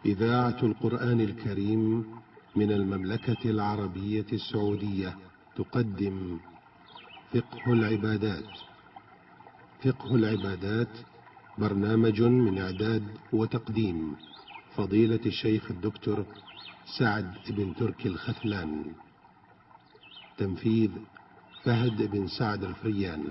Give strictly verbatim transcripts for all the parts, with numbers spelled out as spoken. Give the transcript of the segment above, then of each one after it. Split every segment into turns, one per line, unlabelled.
إذاعة القرآن الكريم من المملكة العربية السعودية تقدم فقه العبادات. فقه العبادات برنامج من إعداد وتقديم فضيلة الشيخ الدكتور سعد بن تركي الخثلان. تنفيذ فهد بن سعد الفريان.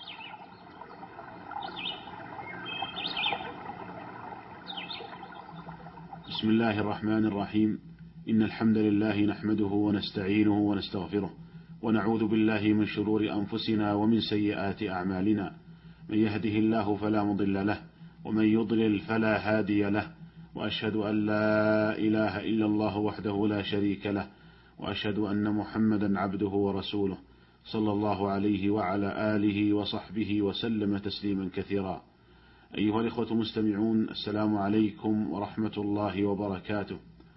بسم الله الرحمن الرحيم. إن الحمد لله نحمده ونستعينه ونستغفره ونعوذ بالله من شرور أنفسنا ومن سيئات أعمالنا. من يهده الله فلا مضل له ومن يضلل فلا هادي له، وأشهد أن لا إله إلا الله وحده لا شريك له، وأشهد أن محمدا عبده ورسوله صلى الله عليه وعلى آله وصحبه وسلم تسليما كثيرا. أيها الإخوة المستمعون، السلام عليكم ورحمة الله وبركاته.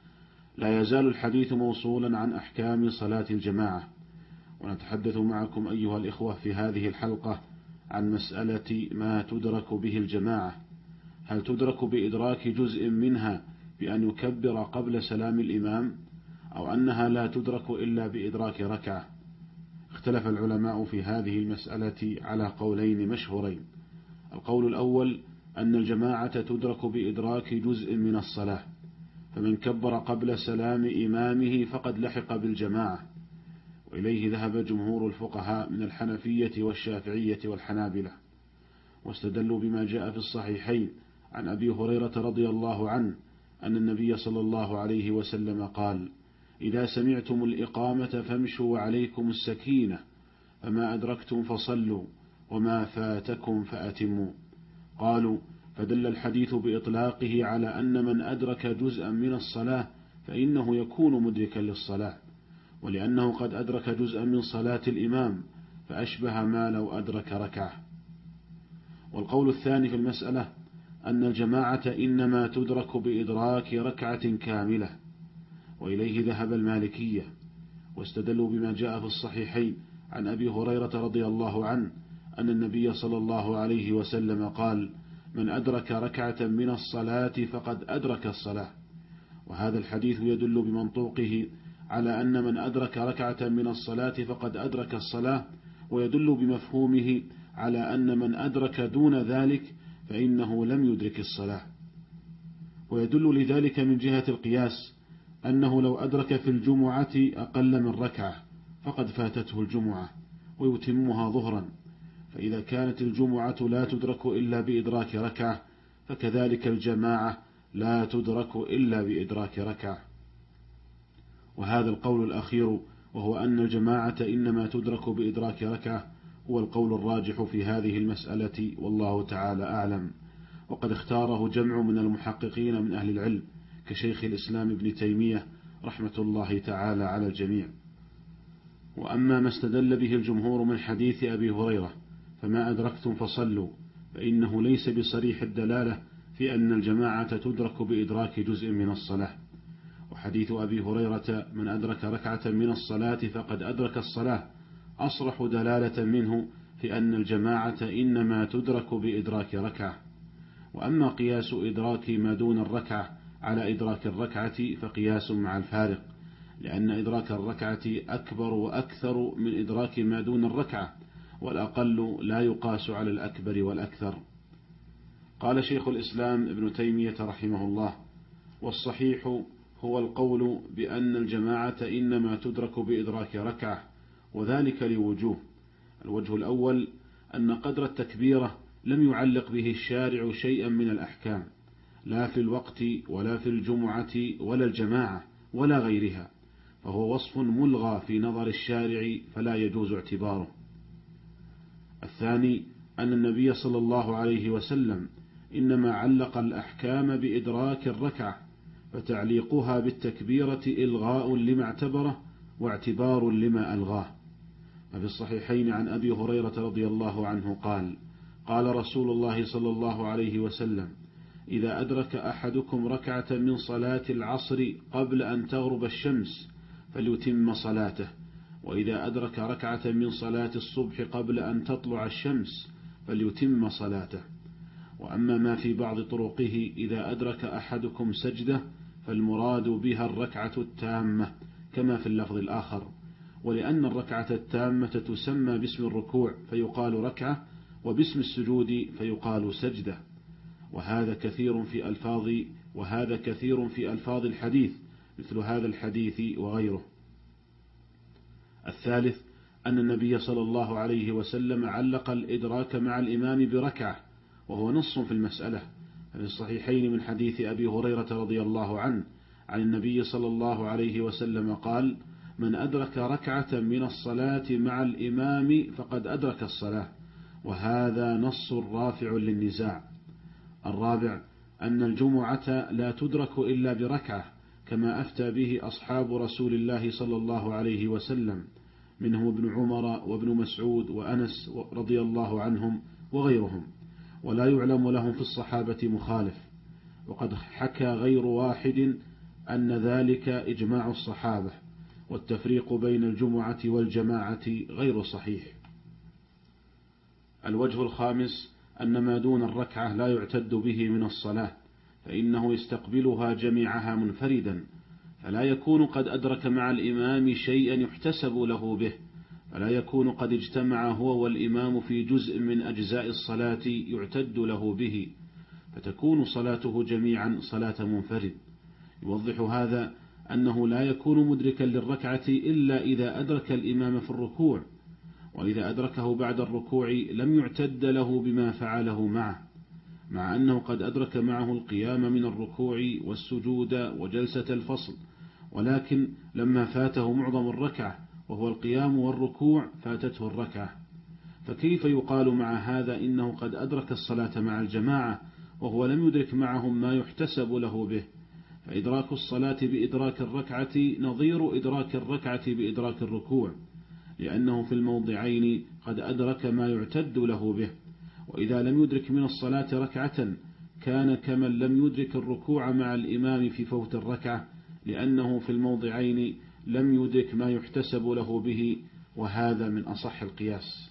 لا يزال الحديث موصولا عن أحكام صلاة الجماعة، ونتحدث معكم أيها الإخوة في هذه الحلقة عن مسألة ما تدرك به الجماعة. هل تدرك بإدراك جزء منها بأن يكبر قبل سلام الإمام، أو أنها لا تدرك إلا بإدراك ركعة؟ اختلف العلماء في هذه المسألة على قولين مشهورين. القول الأول أن الجماعة تدرك بإدراك جزء من الصلاة، فمن كبر قبل سلام إمامه فقد لحق بالجماعة، وإليه ذهب جمهور الفقهاء من الحنفية والشافعية والحنابلة، واستدلوا بما جاء في الصحيحين عن أبي هريرة رضي الله عنه أن النبي صلى الله عليه وسلم قال: إذا سمعتم الإقامة فامشوا وعليكم السكينة، فما أدركتم فصلوا وما فاتكم فأتموا. قالوا: فدل الحديث بإطلاقه على أن من أدرك جزءا من الصلاة فإنه يكون مدركا للصلاة، ولأنه قد أدرك جزءا من صلاة الإمام فأشبه ما لو أدرك ركعة. والقول الثاني في المسألة أن الجماعة إنما تدرك بإدراك ركعة كاملة، وإليه ذهب المالكية، واستدلوا بما جاء في الصحيحين عن أبي هريرة رضي الله عنه أن النبي صلى الله عليه وسلم قال: من أدرك ركعة من الصلاة فقد أدرك الصلاة. وهذا الحديث يدل بمنطوقه على أن من أدرك ركعة من الصلاة فقد أدرك الصلاة، ويدل بمفهومه على أن من أدرك دون ذلك فإنه لم يدرك الصلاة. ويدل لذلك من جهة القياس أنه لو أدرك في الجمعة أقل من ركعة فقد فاتته الجمعة ويتمها ظهرا، فإذا كانت الجمعة لا تدرك إلا بإدراك ركعة فكذلك الجماعة لا تدرك إلا بإدراك ركعة. وهذا القول الأخير، وهو أن الجماعة إنما تدرك بإدراك ركعة، هو القول الراجح في هذه المسألة، والله تعالى أعلم. وقد اختاره جمع من المحققين من أهل العلم كشيخ الإسلام ابن تيمية رحمة الله تعالى على الجميع. وأما ما استدل به الجمهور من حديث أبي هريرة فما أدركتم فصلوا، فإنه ليس بصريح الدلالة في أن الجماعة تدرك بإدراك جزء من الصلاة. وحديث أبي هريرة من أدرك ركعة من الصلاة فقد أدرك الصلاة أصرح دلالة منه في أن الجماعة إنما تدرك بإدراك ركعة. وأما قياس إدراك ما دون الركعة على إدراك الركعة فقياس مع الفارق، لأن إدراك الركعة أكبر وأكثر من إدراك ما دون الركعة، والأقل لا يقاس على الأكبر والأكثر. قال شيخ الإسلام ابن تيمية رحمه الله: والصحيح هو القول بأن الجماعة إنما تدرك بإدراك ركعة، وذلك لوجوه. الوجه الأول أن قدر التكبيرة لم يعلق به الشارع شيئا من الأحكام، لا في الوقت ولا في الجمعة ولا الجماعة ولا غيرها، فهو وصف ملغى في نظر الشارع فلا يجوز اعتباره. الثاني أن النبي صلى الله عليه وسلم إنما علق الأحكام بإدراك الركعة، فتعليقها بالتكبيرة إلغاء لما اعتبره واعتبار لما ألغاه. ففي الصحيحين عن أبي هريرة رضي الله عنه قال: قال رسول الله صلى الله عليه وسلم: إذا أدرك أحدكم ركعة من صلاة العصر قبل أن تغرب الشمس فليتم صلاته، وإذا أدرك ركعة من صلاة الصبح قبل أن تطلع الشمس فليتم صلاته. وأما ما في بعض طرقه: إذا أدرك أحدكم سجدة فالمراد بها الركعة التامة كما في اللفظ الآخر، ولأن الركعة التامة تسمى باسم الركوع فيقال ركعة، وباسم السجود فيقال سجدة، وهذا كثير في ألفاظ وهذا كثير في ألفاظ الحديث مثل هذا الحديث وغيره. الثالث أن النبي صلى الله عليه وسلم علق الإدراك مع الإمام بركعة، وهو نص في المسألة، في الصحيحين من حديث أبي هريرة رضي الله عنه عن النبي صلى الله عليه وسلم قال: من أدرك ركعة من الصلاة مع الإمام فقد أدرك الصلاة، وهذا نص رافع للنزاع. الرابع أن الجمعة لا تدرك إلا بركعة، كما أفتى به أصحاب رسول الله صلى الله عليه وسلم، منهم ابن عمر وابن مسعود وأنس رضي الله عنهم وغيرهم، ولا يعلم لهم في الصحابة مخالف، وقد حكى غير واحد أن ذلك إجماع الصحابة، والتفريق بين الجمعة والجماعة غير صحيح. الوجه الخامس أن ما دون الركعة لا يعتد به من الصلاة، فإنه يستقبلها جميعها منفردا، فلا يكون قد أدرك مع الإمام شيئا يحتسب له به، فلا يكون قد اجتمع هو والإمام في جزء من أجزاء الصلاة يعتد له به، فتكون صلاته جميعا صلاة منفرد. يوضح هذا أنه لا يكون مدركا للركعة إلا إذا أدرك الإمام في الركوع، وإذا أدركه بعد الركوع لم يعتد له بما فعله معه، مع أنه قد أدرك معه القيام من الركوع والسجود وجلسة الفصل، ولكن لما فاته معظم الركعة وهو القيام والركوع فاتته الركعة، فكيف يقال مع هذا إنه قد أدرك الصلاة مع الجماعة وهو لم يدرك معهم ما يحتسب له به؟ فإدراك الصلاة بإدراك الركعة نظير إدراك الركعة بإدراك الركوع، لأنه في الموضعين قد أدرك ما يعتد له به، وإذا لم يدرك من الصلاة ركعة كان كمن لم يدرك الركوع مع الإمام في فوت الركعة، لأنه في الموضعين لم يدرك ما يحتسب له به، وهذا من أصح القياس.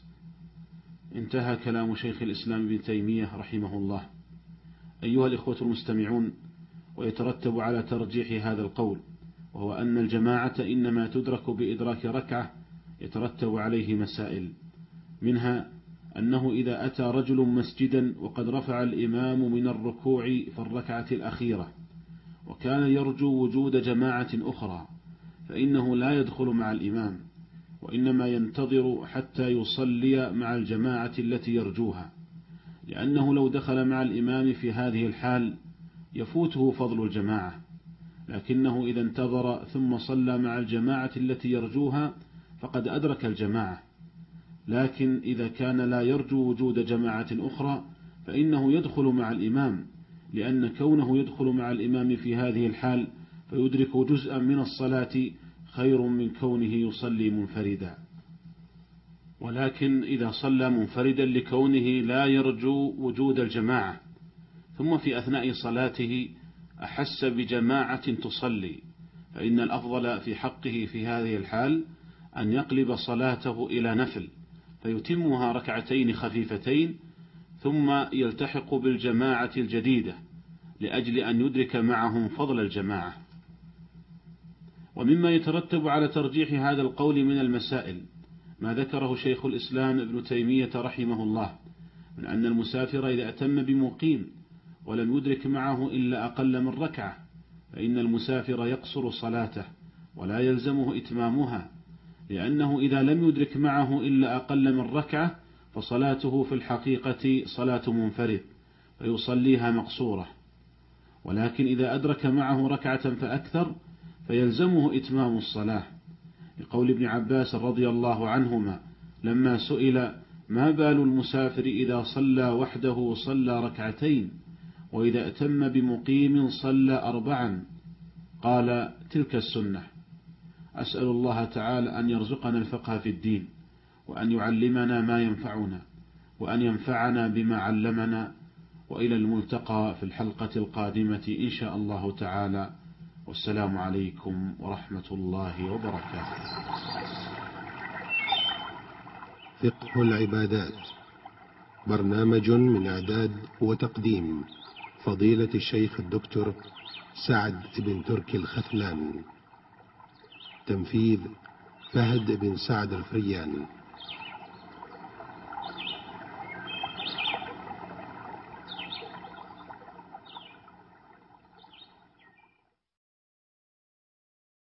انتهى كلام شيخ الإسلام ابن تيمية رحمه الله. أيها الإخوة المستمعون، ويترتب على ترجيح هذا القول، وهو أن الجماعة إنما تدرك بإدراك ركعة، يترتب عليه مسائل، منها أنه إذا أتى رجل مسجدا وقد رفع الإمام من الركوع في الركعة الأخيرة وكان يرجو وجود جماعة أخرى، فإنه لا يدخل مع الإمام، وإنما ينتظر حتى يصلي مع الجماعة التي يرجوها، لأنه لو دخل مع الإمام في هذه الحال يفوته فضل الجماعة، لكنه إذا انتظر ثم صلى مع الجماعة التي يرجوها فقد أدرك الجماعة. لكن إذا كان لا يرجو وجود جماعة أخرى فإنه يدخل مع الإمام، لأن كونه يدخل مع الإمام في هذه الحال فيدرك جزءا من الصلاة خير من كونه يصلي منفردا. ولكن إذا صلى منفردا لكونه لا يرجو وجود الجماعة، ثم في أثناء صلاته أحس بجماعة تصلي، فإن الأفضل في حقه في هذه الحال أن يقلب صلاته إلى نفل فيتمها ركعتين خفيفتين، ثم يلتحق بالجماعة الجديدة لأجل أن يدرك معهم فضل الجماعة. ومما يترتب على ترجيح هذا القول من المسائل ما ذكره شيخ الإسلام ابن تيمية رحمه الله، من أن المسافر إذا أتم بمقيم ولم يدرك معه إلا أقل من ركعة فإن المسافر يقصر صلاته ولا يلزمه إتمامها، لأنه إذا لم يدرك معه إلا أقل من ركعة فصلاته في الحقيقة صلاة منفرد فيصليها مقصورة. ولكن إذا أدرك معه ركعة فأكثر فيلزمه إتمام الصلاة، لقول ابن عباس رضي الله عنهما لما سئل: ما بال المسافر إذا صلى وحده صلى ركعتين وإذا أتم بمقيم صلى أربعا؟ قال: تلك السنة. أسأل الله تعالى أن يرزقنا الفقه في الدين، وأن يعلمنا ما ينفعنا، وأن ينفعنا بما علمنا، وإلى الملتقى في الحلقة القادمة إن شاء الله تعالى، والسلام عليكم ورحمة الله وبركاته.
فقه العبادات، برنامج من إعداد وتقديم فضيلة الشيخ الدكتور سعد بن تركي الخثلان. تنفيذ فهد بن سعد الفريان.